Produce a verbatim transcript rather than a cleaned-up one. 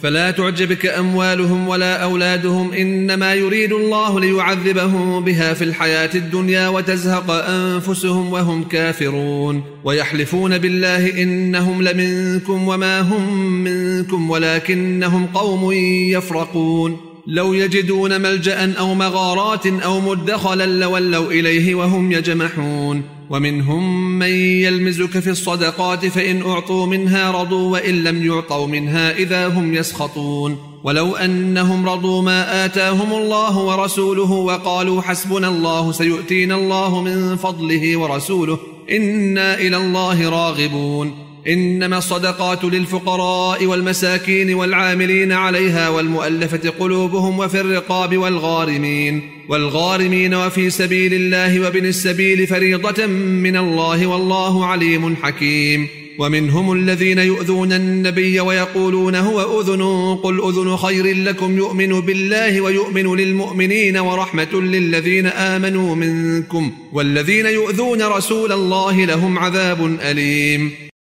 فلا تعجبك أموالهم ولا أولادهم، إنما يريد الله ليعذبهم بها في الحياة الدنيا وتزهق أنفسهم وهم كافرون. ويحلفون بالله إنهم لمنكم وما هم منكم ولكنهم قوم يفرقون. لو يجدون ملجأ أو مغارات أو مدخلا لولوا إليه وهم يجمحون. ومنهم من يلمزك في الصدقات فإن أعطوا منها رضوا وإن لم يعطوا منها إذا هم يسخطون. ولو أنهم رضوا ما آتاهم الله ورسوله وقالوا حسبنا الله سيؤتينا الله من فضله ورسوله إنا إلى الله راغبون. إنما الصدقات للفقراء والمساكين والعاملين عليها والمؤلفة قلوبهم وفي الرقاب والغارمين والغارمين وفي سبيل الله وابن السبيل فريضة من الله والله عليم حكيم. ومنهم الذين يؤذون النبي ويقولون هو أذن قل أذن خير لكم يؤمن بالله ويؤمن للمؤمنين ورحمة للذين آمنوا منكم والذين يؤذون رسول الله لهم عذاب أليم.